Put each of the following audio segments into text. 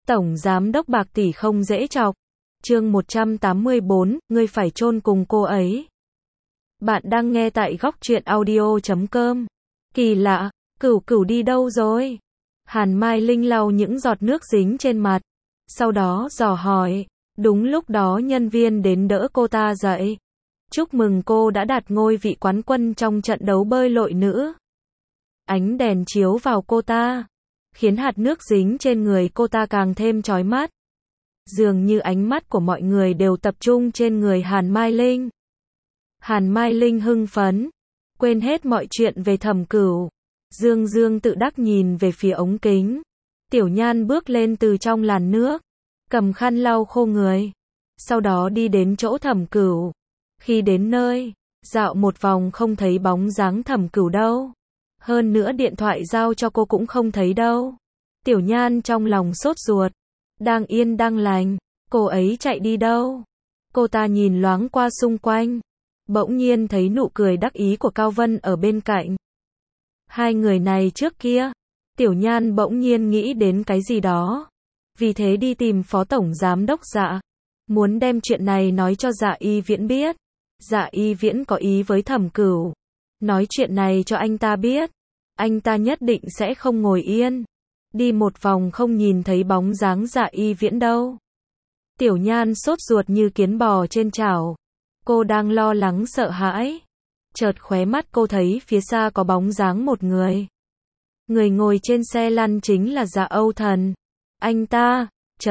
Tổng giám đốc Bạc tỷ không dễ chọc. Chương 184, ngươi phải chôn cùng cô ấy. Bạn đang nghe tại góc truyện audio.com. Kỳ lạ, Cửu Cửu đi đâu rồi? Hàn Mai Linh lau những giọt nước dính trên mặt. Sau đó dò hỏi. Đúng lúc đó nhân viên đến đỡ cô ta dậy. Chúc mừng cô đã đạt ngôi vị quán quân trong trận đấu bơi lội nữ. Ánh đèn chiếu vào cô ta, khiến hạt nước dính trên người cô ta càng thêm chói mắt. Dường như ánh mắt của mọi người đều tập trung trên người Hàn Mai Linh. Hàn Mai Linh hưng phấn, quên hết mọi chuyện về Thẩm Cửu. Dương Dương tự đắc nhìn về phía ống kính. Tiểu Nhan bước lên từ trong làn nước, cầm khăn lau khô người. Sau đó đi đến chỗ Thẩm Cửu. Khi đến nơi, dạo một vòng không thấy bóng dáng Thẩm Cửu đâu. Hơn nữa điện thoại giao cho cô cũng không thấy đâu. Tiểu Nhan trong lòng sốt ruột. Đang yên đang lành, cô ấy chạy đi đâu? Cô ta nhìn loáng qua xung quanh. Bỗng nhiên thấy nụ cười đắc ý của Cao Vân ở bên cạnh. Hai người này trước kia. Tiểu Nhan bỗng nhiên nghĩ đến cái gì đó. Vì thế đi tìm Phó Tổng Giám đốc Dạ. Muốn đem chuyện này nói cho Dạ Y Viễn biết. Dạ Y Viễn có ý với Thẩm Cửu. Nói chuyện này cho anh ta biết. Anh ta nhất định sẽ không ngồi yên. Đi một vòng không nhìn thấy bóng dáng Dạ Y Viễn đâu. Tiểu Nhan sốt ruột như kiến bò trên chảo. Cô đang lo lắng sợ hãi. Chợt khóe mắt cô thấy phía xa có bóng dáng một người. Người ngồi trên xe lăn chính là Dạ Âu Thần. Anh ta,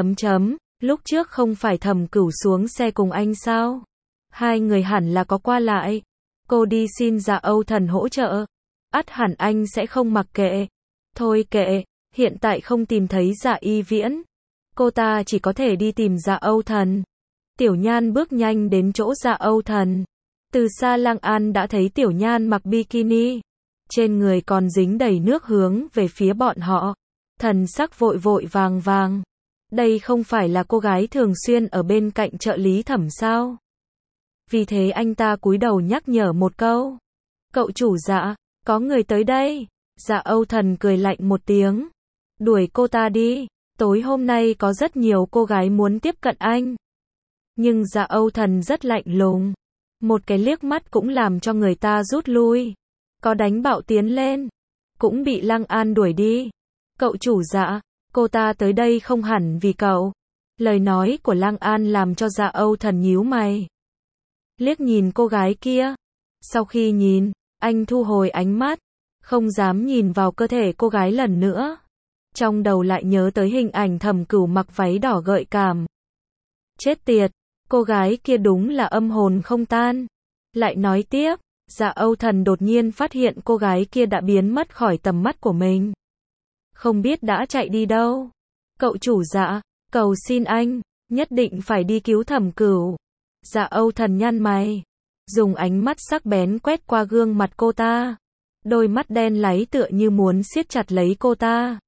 lúc trước không phải Thẩm Cửu xuống xe cùng anh sao? Hai người hẳn là có qua lại. Cô đi xin Dạ Âu Thần hỗ trợ. Ắt hẳn anh sẽ không mặc kệ. Thôi kệ, hiện tại không tìm thấy Dạ Y Viễn. Cô ta chỉ có thể đi tìm Dạ Âu Thần. Tiểu Nhan bước nhanh đến chỗ Dạ Âu Thần. Từ xa Lang An đã thấy Tiểu Nhan mặc bikini. Trên người còn dính đầy nước hướng về phía bọn họ. Thần sắc vội vội vàng vàng. Đây không phải là cô gái thường xuyên ở bên cạnh trợ lý Thẩm sao? Vì thế anh ta cúi đầu nhắc nhở một câu. Cậu chủ Dạ, có người tới đây. Dạ Âu Thần cười lạnh một tiếng. Đuổi cô ta đi. Tối hôm nay có rất nhiều cô gái muốn tiếp cận anh. Nhưng Dạ Âu Thần rất lạnh lùng. Một cái liếc mắt cũng làm cho người ta rút lui. Có đánh bạo tiến lên. Cũng bị Lang An đuổi đi. Cậu chủ Dạ, cô ta tới đây không hẳn vì cậu. Lời nói của Lang An làm cho Dạ Âu Thần nhíu mày. Liếc nhìn cô gái kia. Sau khi nhìn, anh thu hồi ánh mắt. Không dám nhìn vào cơ thể cô gái lần nữa. Trong đầu lại nhớ tới hình ảnh Thẩm Cửu mặc váy đỏ gợi cảm. Chết tiệt, cô gái kia đúng là âm hồn không tan. Lại nói tiếp, Dạ Âu Thần đột nhiên phát hiện cô gái kia đã biến mất khỏi tầm mắt của mình. Không biết đã chạy đi đâu. Cậu chủ Dạ, cầu xin anh, nhất định phải đi cứu Thẩm Cửu. Dạ Âu Thần nhăn mày, dùng ánh mắt sắc bén quét qua gương mặt cô ta. Đôi mắt đen láy tựa như muốn siết chặt lấy cô ta.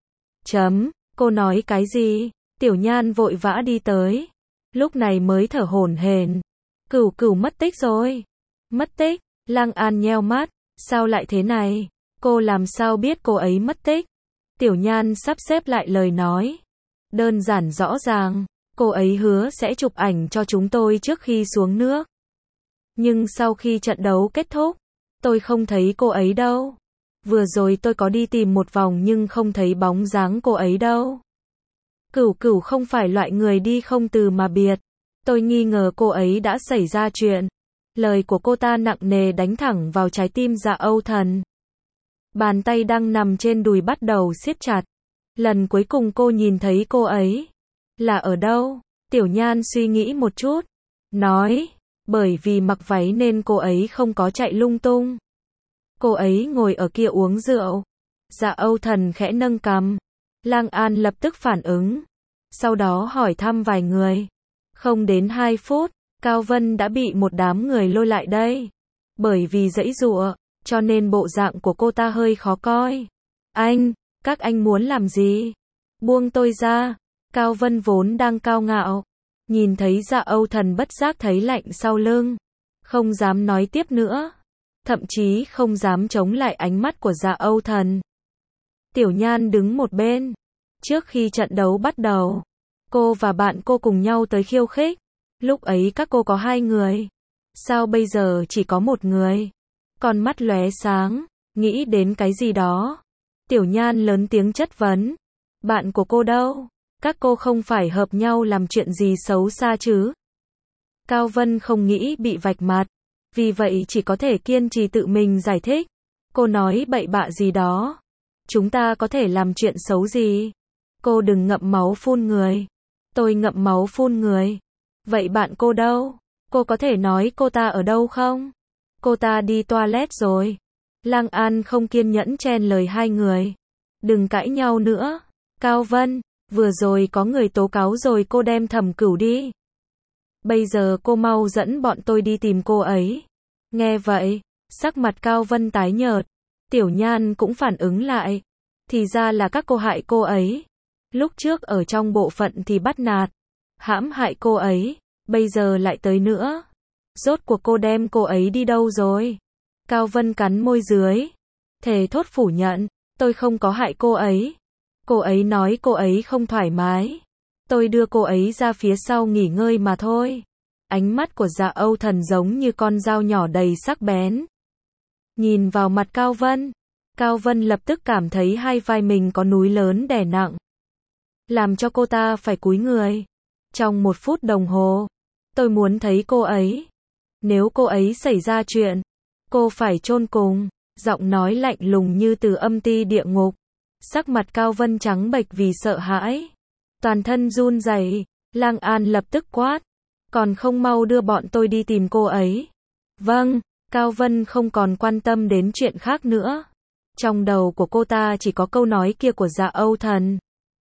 Cô nói cái gì? Tiểu Nhan vội vã đi tới. Lúc này mới thở hổn hển. Cửu Cửu mất tích rồi. Mất tích? Lang An nheo mắt. Sao lại thế này? Cô làm sao biết cô ấy mất tích? Tiểu Nhan sắp xếp lại lời nói. Đơn giản rõ ràng. Cô ấy hứa sẽ chụp ảnh cho chúng tôi trước khi xuống nước. Nhưng sau khi trận đấu kết thúc, tôi không thấy cô ấy đâu. Vừa rồi tôi có đi tìm một vòng nhưng không thấy bóng dáng cô ấy đâu. Cửu Cửu không phải loại người đi không từ mà biệt. Tôi nghi ngờ cô ấy đã xảy ra chuyện. Lời của cô ta nặng nề đánh thẳng vào trái tim Dạ Âu Thần. Bàn tay đang nằm trên đùi bắt đầu siết chặt. Lần cuối cùng cô nhìn thấy cô ấy là ở đâu? Tiểu Nhan suy nghĩ một chút. Nói, bởi vì mặc váy nên cô ấy không có chạy lung tung. Cô ấy ngồi ở kia uống rượu. Dạ Âu Thần khẽ nâng cằm. Lang An lập tức phản ứng. Sau đó hỏi thăm vài người. Không đến 2 phút, Cao Vân đã bị một đám người lôi lại đây. Bởi vì giãy giụa, cho nên bộ dạng của cô ta hơi khó coi. Các anh muốn làm gì? Buông tôi ra. Cao Vân vốn đang cao ngạo. Nhìn thấy Dạ Âu Thần bất giác thấy lạnh sau lưng. Không dám nói tiếp nữa. Thậm chí không dám chống lại ánh mắt của Dạ Âu Thần. Tiểu Nhan đứng một bên. Trước khi trận đấu bắt đầu, cô và bạn cô cùng nhau tới khiêu khích. Lúc ấy các cô có 2 người. Sao bây giờ chỉ có 1 người? Con mắt lóe sáng, nghĩ đến cái gì đó. Tiểu Nhan lớn tiếng chất vấn. Bạn của cô đâu? Các cô không phải hợp nhau làm chuyện gì xấu xa chứ? Cao Vân không nghĩ bị vạch mặt, vì vậy chỉ có thể kiên trì tự mình giải thích. Cô nói bậy bạ gì đó. Chúng ta có thể làm chuyện xấu gì? Cô đừng ngậm máu phun người. Tôi ngậm máu phun người. Vậy bạn cô đâu? Cô có thể nói cô ta ở đâu không? Cô ta đi toilet rồi. Lang An không kiên nhẫn chen lời 2 người. Đừng cãi nhau nữa. Cao Vân, vừa rồi có người tố cáo rồi, cô đem Thẩm Cửu đi. Bây giờ cô mau dẫn bọn tôi đi tìm cô ấy. Nghe vậy, sắc mặt Cao Vân tái nhợt. Tiểu Nhan cũng phản ứng lại. Thì ra là các cô hại cô ấy. Lúc trước ở trong bộ phận thì bắt nạt, hãm hại cô ấy, bây giờ lại tới nữa. Rốt cuộc cô đem cô ấy đi đâu rồi? Cao Vân cắn môi dưới, thề thốt phủ nhận, tôi không có hại cô ấy. Cô ấy nói cô ấy không thoải mái. Tôi đưa cô ấy ra phía sau nghỉ ngơi mà thôi. Ánh mắt của Dạ Âu Thần giống như con dao nhỏ đầy sắc bén. Nhìn vào mặt Cao Vân lập tức cảm thấy hai vai mình có núi lớn đè nặng, làm cho cô ta phải cúi người. Trong 1 phút đồng hồ, tôi muốn thấy cô ấy. Nếu cô ấy xảy ra chuyện, cô phải chôn cùng. Giọng nói lạnh lùng như từ âm ti địa ngục. Sắc mặt Cao Vân trắng bệch vì sợ hãi, toàn thân run rẩy. Lang An lập tức quát, còn không mau đưa bọn tôi đi tìm cô ấy. Vâng. Cao Vân không còn quan tâm đến chuyện khác nữa. Trong đầu của cô ta chỉ có câu nói kia của Dạ Âu Thần.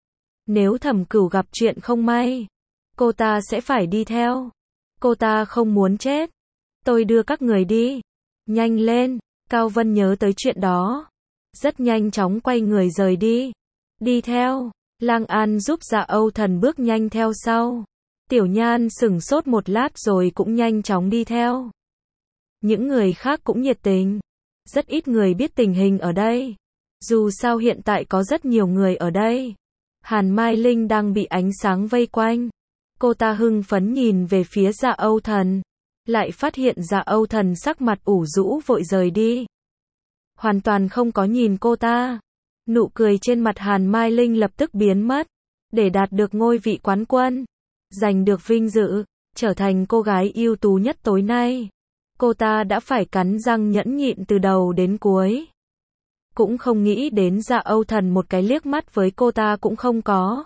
Nếu Thẩm Cửu gặp chuyện không may, cô ta sẽ phải đi theo. Cô ta không muốn chết. Tôi đưa các người đi. Nhanh lên. Cao Vân nhớ tới chuyện đó, rất nhanh chóng quay người rời đi. Đi theo. Lang An giúp Dạ Âu Thần bước nhanh theo sau. Tiểu Nhan sửng sốt một lát rồi cũng nhanh chóng đi theo. Những người khác cũng nhiệt tình. Rất ít người biết tình hình ở đây. Dù sao hiện tại có rất nhiều người ở đây. Hàn Mai Linh đang bị ánh sáng vây quanh. Cô ta hưng phấn nhìn về phía Dạ Âu Thần, lại phát hiện Dạ Âu Thần sắc mặt ủ rũ vội rời đi. Hoàn toàn không có nhìn cô ta. Nụ cười trên mặt Hàn Mai Linh lập tức biến mất. Để đạt được ngôi vị quán quân, giành được vinh dự, trở thành cô gái ưu tú nhất tối nay, cô ta đã phải cắn răng nhẫn nhịn từ đầu đến cuối. Cũng không nghĩ đến Dạ Âu Thần một cái liếc mắt với cô ta cũng không có.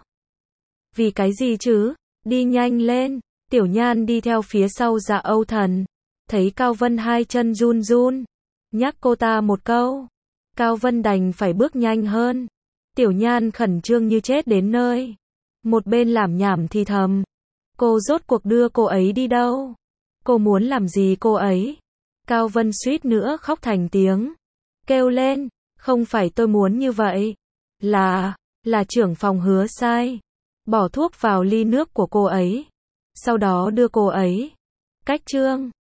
Vì cái gì chứ? Đi nhanh lên. Tiểu Nhan đi theo phía sau Dạ Âu Thần. Thấy Cao Vân hai chân run run, nhắc cô ta một câu. Cao Vân đành phải bước nhanh hơn. Tiểu Nhan khẩn trương như chết đến nơi. Một bên lảm nhảm thì thầm. Cô rốt cuộc đưa cô ấy đi đâu? Cô muốn làm gì cô ấy? Cao Vân suýt nữa khóc thành tiếng. Kêu lên, không phải tôi muốn như vậy. Là trưởng phòng hứa sai. Bỏ thuốc vào ly nước của cô ấy. Sau đó đưa cô ấy. Cách chương